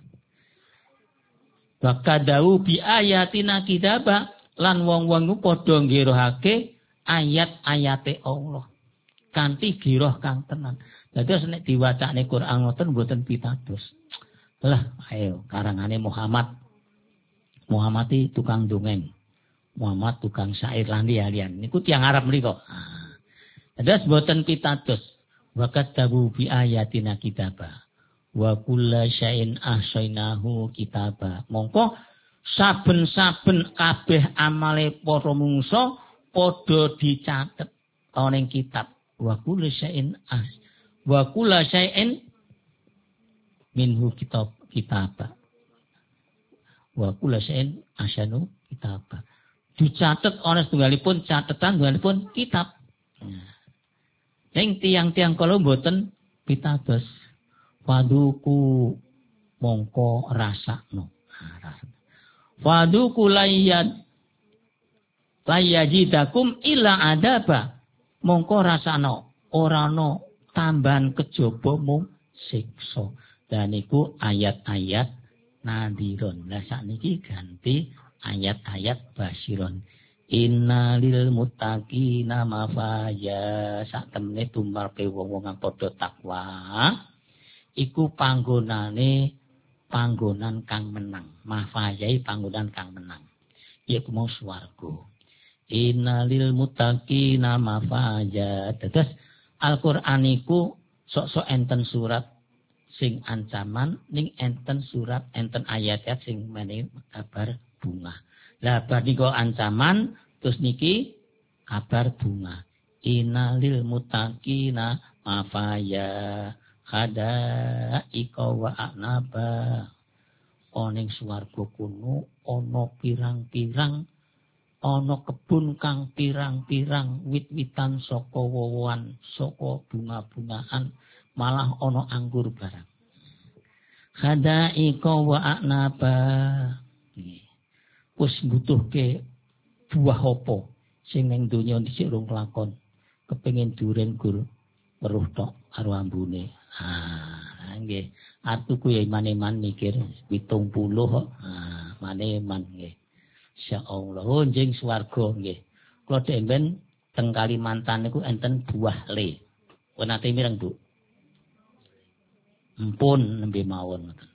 Wakadau bi ayatina kidaba lan wong-wong iku padha ngirohake ayat-ayate Allah kanthi giroh kang tenan. Dados nek diwacane Quran ngoten mboten pitados. Lah ayo karangane Muhammad iki tukang dongeng. Muhammad tukang syair lan liyan. Niku tiyang Arab mriku. Dados mboten pitados. Wakadabu bi ayatina kitaba. Wa kulla syai'in ahsainahu kitaba. Mongko saben-saben kabeh amale para mungsa padha dicatet ana ing kitab. Wa kulla syai'in minhu kitaba. Wa kulla syai'in ahsanu kitaba. Dicatet ana setunggalipun catetan, setunggalipun kitab. Ning tiang-tiang kala mboten pitados. Waduku mongko rasakno. Waduku layajidakum illa adaba. Mongko rasakno ora ana tambahan kejaba mung siksa. Dan iku ayat-ayat nadiron. Lah sakniki ganti ayat-ayat basiron. Inna lil muttaqina mafaza sak temene tumrap wong-wong kang padha takwa iku panggonan kang menang. Mafazai panggonan kang menang. Iku mau swarga. Inna lil muttaqina mafaza. Terus Al-Qur'an iku sok-sok enten surat sing ancaman ning enten surat enten ayat-ayat sing menehi kabar bunga. Lah bar niku ancaman terus niki kabar bunga. Innalil muttaqina mafaya hada ika wa anaba. Oning swarga kuno ana pirang-pirang ana kebun kang pirang-pirang wit-witan saka wowoan saka bunga-bungaan malah ana anggur barang. Hada ika wa anaba. Wis mbutuhke buah apa sing ning donya dhisik rung lakon. Kepengin duren gur weruh tok karo ambune. Nggih. Artuku ya iman-iman mikir 70 kok. Mane-man nggih. Insyaallah njing swarga nggih. Kula demben teng Kalimantan niku enten buah le. Pun ate mireng, Bu. Empun nembe mawon ngoten.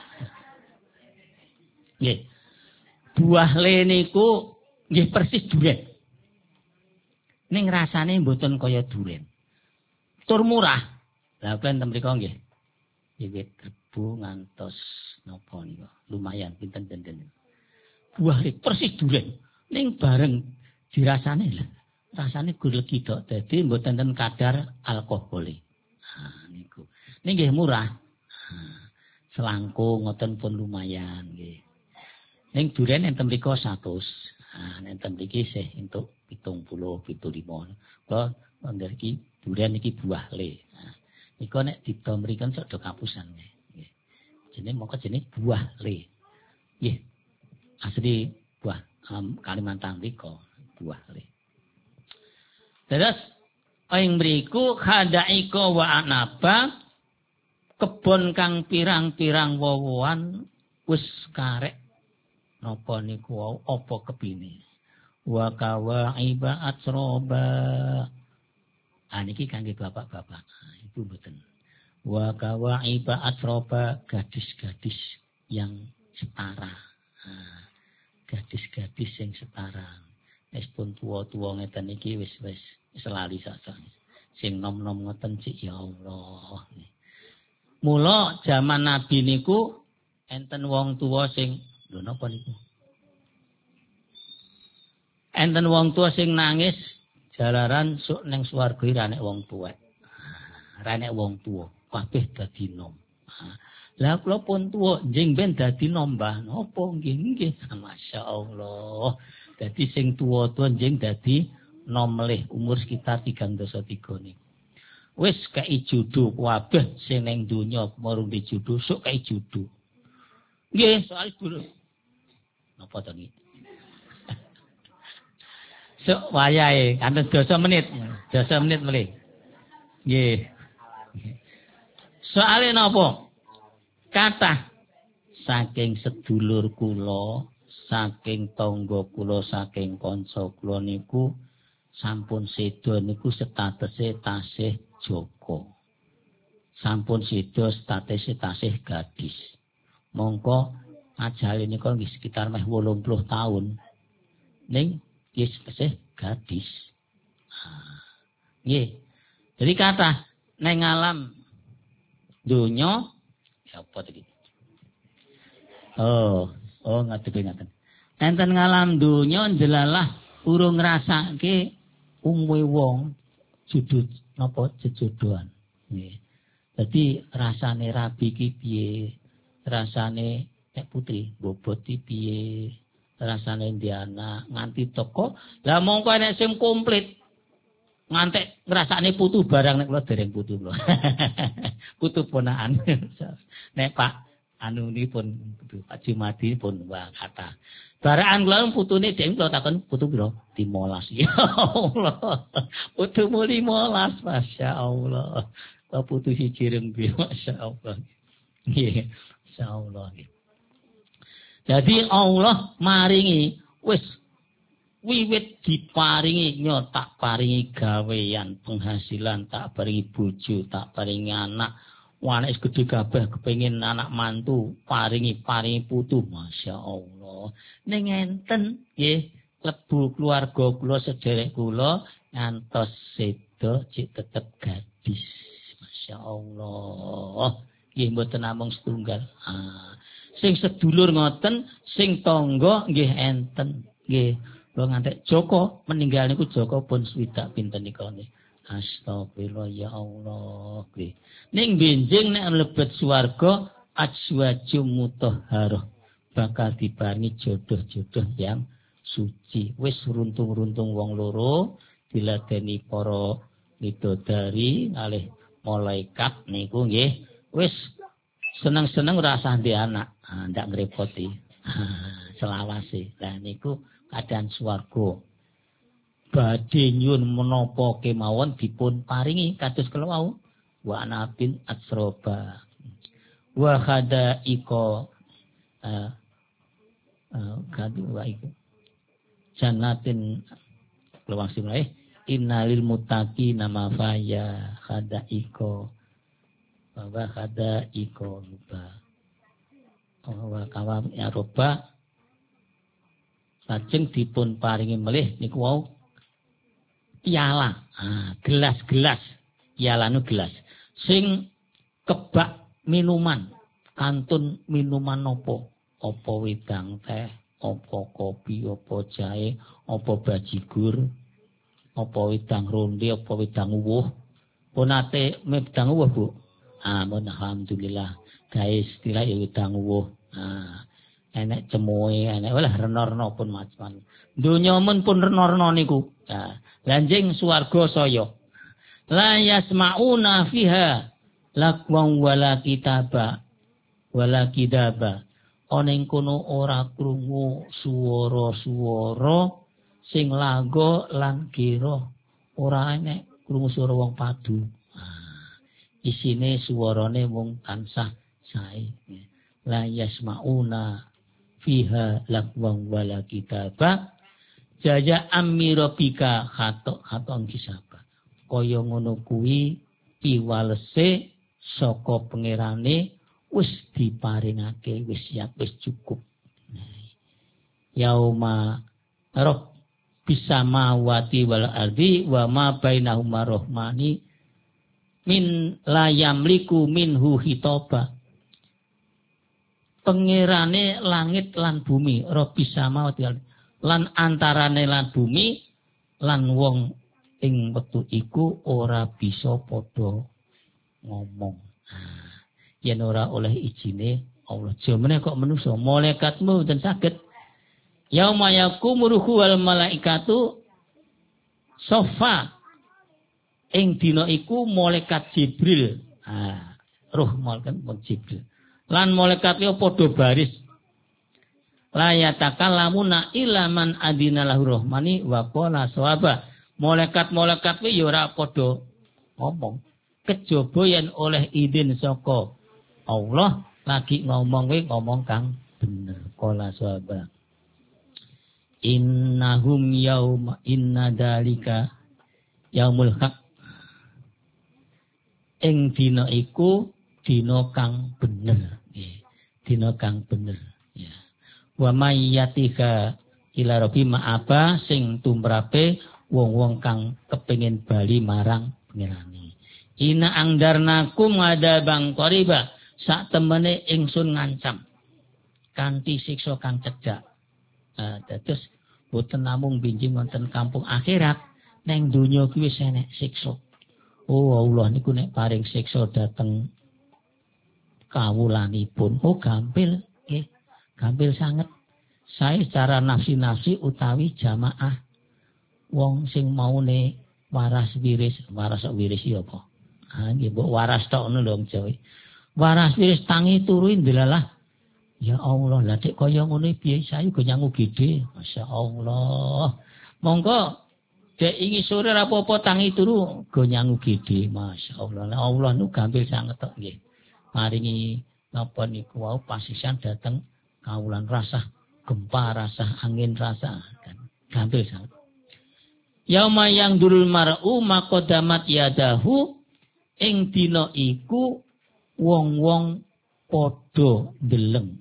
Nggih. Buah le niku nggih persis duren. ning rasane mboten kaya duren. Tur murah. Lah kalian mriko nggih. Wiwit Rebo ngantos napa nika. Lumayan pinten-pinten. Buah persis duren. Ning bareng dirasane lho. Rasane gur legi tok. Dadi mboten ten kadar alkohole. Niku. Ning nggih murah. Selangkung ngoten pun lumayan nggih. Ning duren enten mriku 100. Enten mriki sih entuk 70, 75. Kula wonten iki duren iki buah le. Niku nek didol mriken sok do kapusan nggih. Jenenge mongko jenenge buah le. Nggih. Asli buah Kalimantan mriku buah le. Terus ing mriku khadaika wa anaba kebon kang pirang-pirang wowoan wis karek napa niku wau apa kepine wa kawaiba atsroba niki kangge bapak-bapak ibu mboten wa kawaiba atsroba gadis-gadis yang setara gadis-gadis yang setara wis pun tuwa-tuwa ngeten iki wis lali sak sing nom-nom ngoten cik ya Allah. Mula jaman Nabi niku enten wong tuwa sing lho napa niku? Enten wong tuwa sing nangis jalaran sok ning swarga ra nek wong tuwek. Ra nek wong tuwa, kabeh dadi nom. Lah kula pun tuwa njing ben dadi nom Mbah. Napa nggih? Masyaallah. Dadi sing tuwa-tuwa njing dadi nom melih umur sekitar 33 niku. Wis kei judu kabeh sing ning donya marang di judu sok kei judu. Nggih, soal guru. Napa to niki? Sok wayahe kanthi 12 menit. 12 menit melih. Nggih. Soale napa? Kathah saking sedulur kula, saking tangga kula, saking kanca kula niku sampun sedo niku statuse tasih Joko. Sampun sedo statuse tasih gadis. Mongko ajale nika nggih sekitar meh 80 tahun. Ning wis tasih gadis. Nggih. Jadi kathah ning alam donya apa iki? Oh, ngaten. Enten ngalam donya ndelalah urung ngrasake umume wong judul napa jejodohan. Nggih. Dadi rasane rabi iki piye? Rasane nek putri bobot iki piye? Rasane ndiana nganti teko. Lah mongko nek sing komplit ngantek ngrasakne putu barang nek kula dereng putu kula. Putu ponakan. Nek Pak anu nipun Pak Jumadi pun wah kata. Baraan kula putune dhek kula takon putu pira? 15. Ya Allah. Putumu 15, masyaallah. Kok putu siji reng piye masyaallah. Nggih, insyaallah nggih. Jadi Allah maringi wis wiwit diparingi tak paringi gawean penghasilan, tak paringi bojo, tak paringi anak. Wanek gede kabeh kepengin anak mantu, paringi putu, masyaallah. Ning enten nggih lebu keluarga kula sederek kula ngantos sedo cik tetep gadis. Masyaallah. Nggih mboten namung setunggal. Sing sedulur ngoten, sing tangga nggih enten. Nggih, kula ngantek Joko meninggal niku Joko pun swidak pinten nika nggih. Astagfirullah ya Allah. Nggih. Ning benjing nek mlebet swarga ajwajum mutahharah bakal diparingi jodoh-jodoh yang suci. Wis runtung-runtung wong loro diladeni para widodari kalih malaikat niku nggih. Wis seneng-seneng rasah di anak, ndak ngrepoti. Selawase. Lah niku keadaan swarga. Badhe nyuwun menapa kemawon dipun paringi kados kala wau. Wa anabin atsroba. Wa khadaika kadu wa iku. Jannatin luwang simlae innalil muttaqina mafaya khadaika. Wa khadaika luba. Wa kawam ya roba lajeng dipun paringi melih niku wau piala, gelas-gelas, piala nu gelas. Sing kebak minuman, kantun minuman nopo, opo wedang teh, opo kopi, opo jahe, opo bajigur, opo wedang ronde, opo wedang uwuh. Ponate wedang uwuh, Bu. Mun alhamdulillah, guys, istilah wedang uwuh. Enek cemoe, enek walah rena-rena pun macam. Donya men pun rena-rena niku. Lanjing swarga saya. La yasmauna fiha laqwan wala kitaba wala kidaba. Ana ing kono ora krungu swara-swara sing langgo lan kira. Ora enek krungu swara wong padu. Isine swarane mung tansah sae. La yasmauna fiha laqwan wala kitaba jaya amirobika khaton kisaba. Kaya ngono kuwi piwalese saka pangerane wis diparingake, wis siap, wis cukup. Yauma roh bisa mawati wal ardi wa ma bainahuma rahmani min la yamliku minhu hitaba. Pangerane langit lan bumi, Rabbi samawati lan antarane lan bumi lan wong ing wektu iku ora bisa padha ngomong. Yen ora oleh ijine Allah, jamane kok manusa, malaikatmu mboten saged. Yauma yaqumur ruhu wal malaikatu sofa ing dina iku malaikat Jibril. Roh malaikat Jibril. Lan malaikat yo padha baris. La yatakallamuna illa man adina lahu rahmani wa qala sawaba. Malaikat-malaikat kuwi yo ora padha ngomong. Kejaba yen oleh izin saka Allah lagi ngomong kuwi ngomong kang bener. Qala sawaba. Innahum yauma inna dalika yaumul haq. Ing dina iku dina kang bener. Dina kang bener ya. Wa mayyatika ila rabbi ma'aba sing tumrape wong-wong kang kepengin bali marang pangerane. Ina angdarnakum adabang qariba sak temene ingsun ngancam kanthi siksa kang cedhak. Dados boten namung binjing wonten kampung akhirat, neng donya kuwi wis enek siksa. Oh Allah niku nek paring siksa dateng kawulanipun, gampil nggih. Gampil sanget. Sae secara nafsi-nafsi utawi jamaah wong sing maune waras wiris ya apa? Nggih mbok waras tok ngono lho Jawa. Waras wiris tangi turu ndelalah. Ya Allah, lah cek kaya ngono piye sae go nyangu gede. Masyaallah. Monggo dek ingi sore apa-apa tangi turu go nyangu gede. Masyaallah. Allah nu gampil sanget tok nggih. Maringi napa niku wau pasisan dateng kawulan rasah gempa, rasah angin, rasah kan gampil sanget. Yauma yang durul mar'u maqaddamat yadahu ing dina iku wong-wong padha ndeleng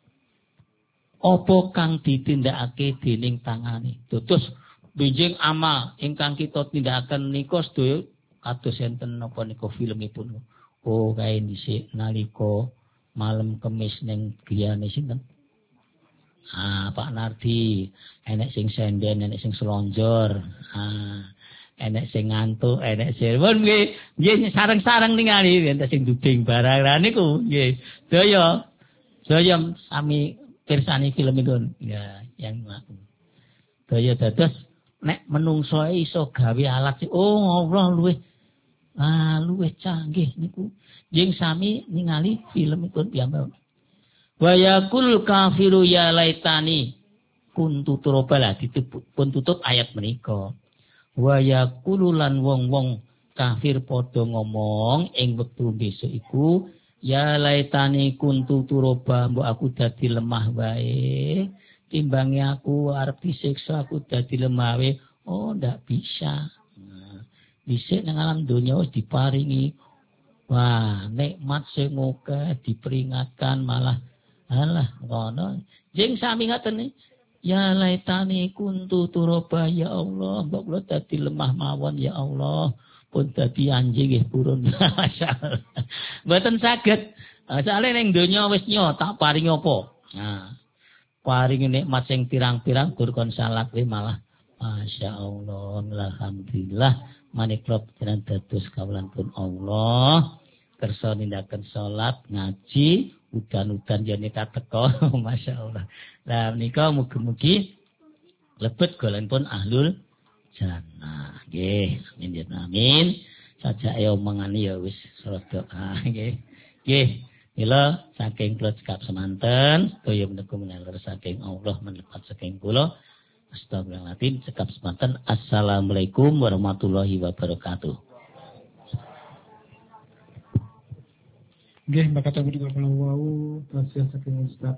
apa kang ditindakake dening tangane. Dados benjing amal ingkang kita tindakaken nika sedaya kados enten napa nika filmipun. Oh kae dhisik nalika malam Kemis ning griyane sinten? Pak Nardi, enek sing senden, enek sing selonjor. Enek sing ngantuk, enek sing pun nggih sareng-sareng ningali enten sing duding barang niku nggih. Daya sami pirsani film itu ya yang aku. Daya dados nek menungso iso gawe alat sing Allah luwih canggih niku. Jeng sami ningali film itu piyambak. Wa yaqul kafiru ya laitani kuntu turabala pun tutup ayat menika. Wa yaqulu lan wong-wong kafir padha ngomong ing wektu besok iku ya laitani kuntu turaba mbok aku dadi lemah wae timbange aku arep disiksa aku dadi lemah wae. Oh ndak bisa. Dhisik nang alam donya wis diparingi wah nikmat sing akeh diperingatkan malah alah ngono. Jeng sami ngaten Ya laitani kuntu turaba ya Allah, mbok kula dadi lemah mawon ya Allah. Pun dadi anjing nggih purun. Masyaallah. Mboten saged. Soale ning donya wis tak paringi apa? Nah, paringi nikmat sing pirang-pirang gur kon salat malah Masya Allah, alhamdulillah manikula panjenengan dados kawulan pun Allah. Kersa nindakan salat, ngaji, udan-udan yen teko, Masya Allah. Lah menika mugi-mugi lebet golonipun ahlul jannah. Nggih, amin ya amin. Sajake omongane ya wis rada nggih. Nggih, mila saking kula cekap semanten, sedaya menika menawi saking Allah menlepat saking kula. Astagfirullahaladzim, cekap semanten. Assalamualaikum warahmatullahi wabarakatuh. Nggih, maka kula wau tasih saking Ustaz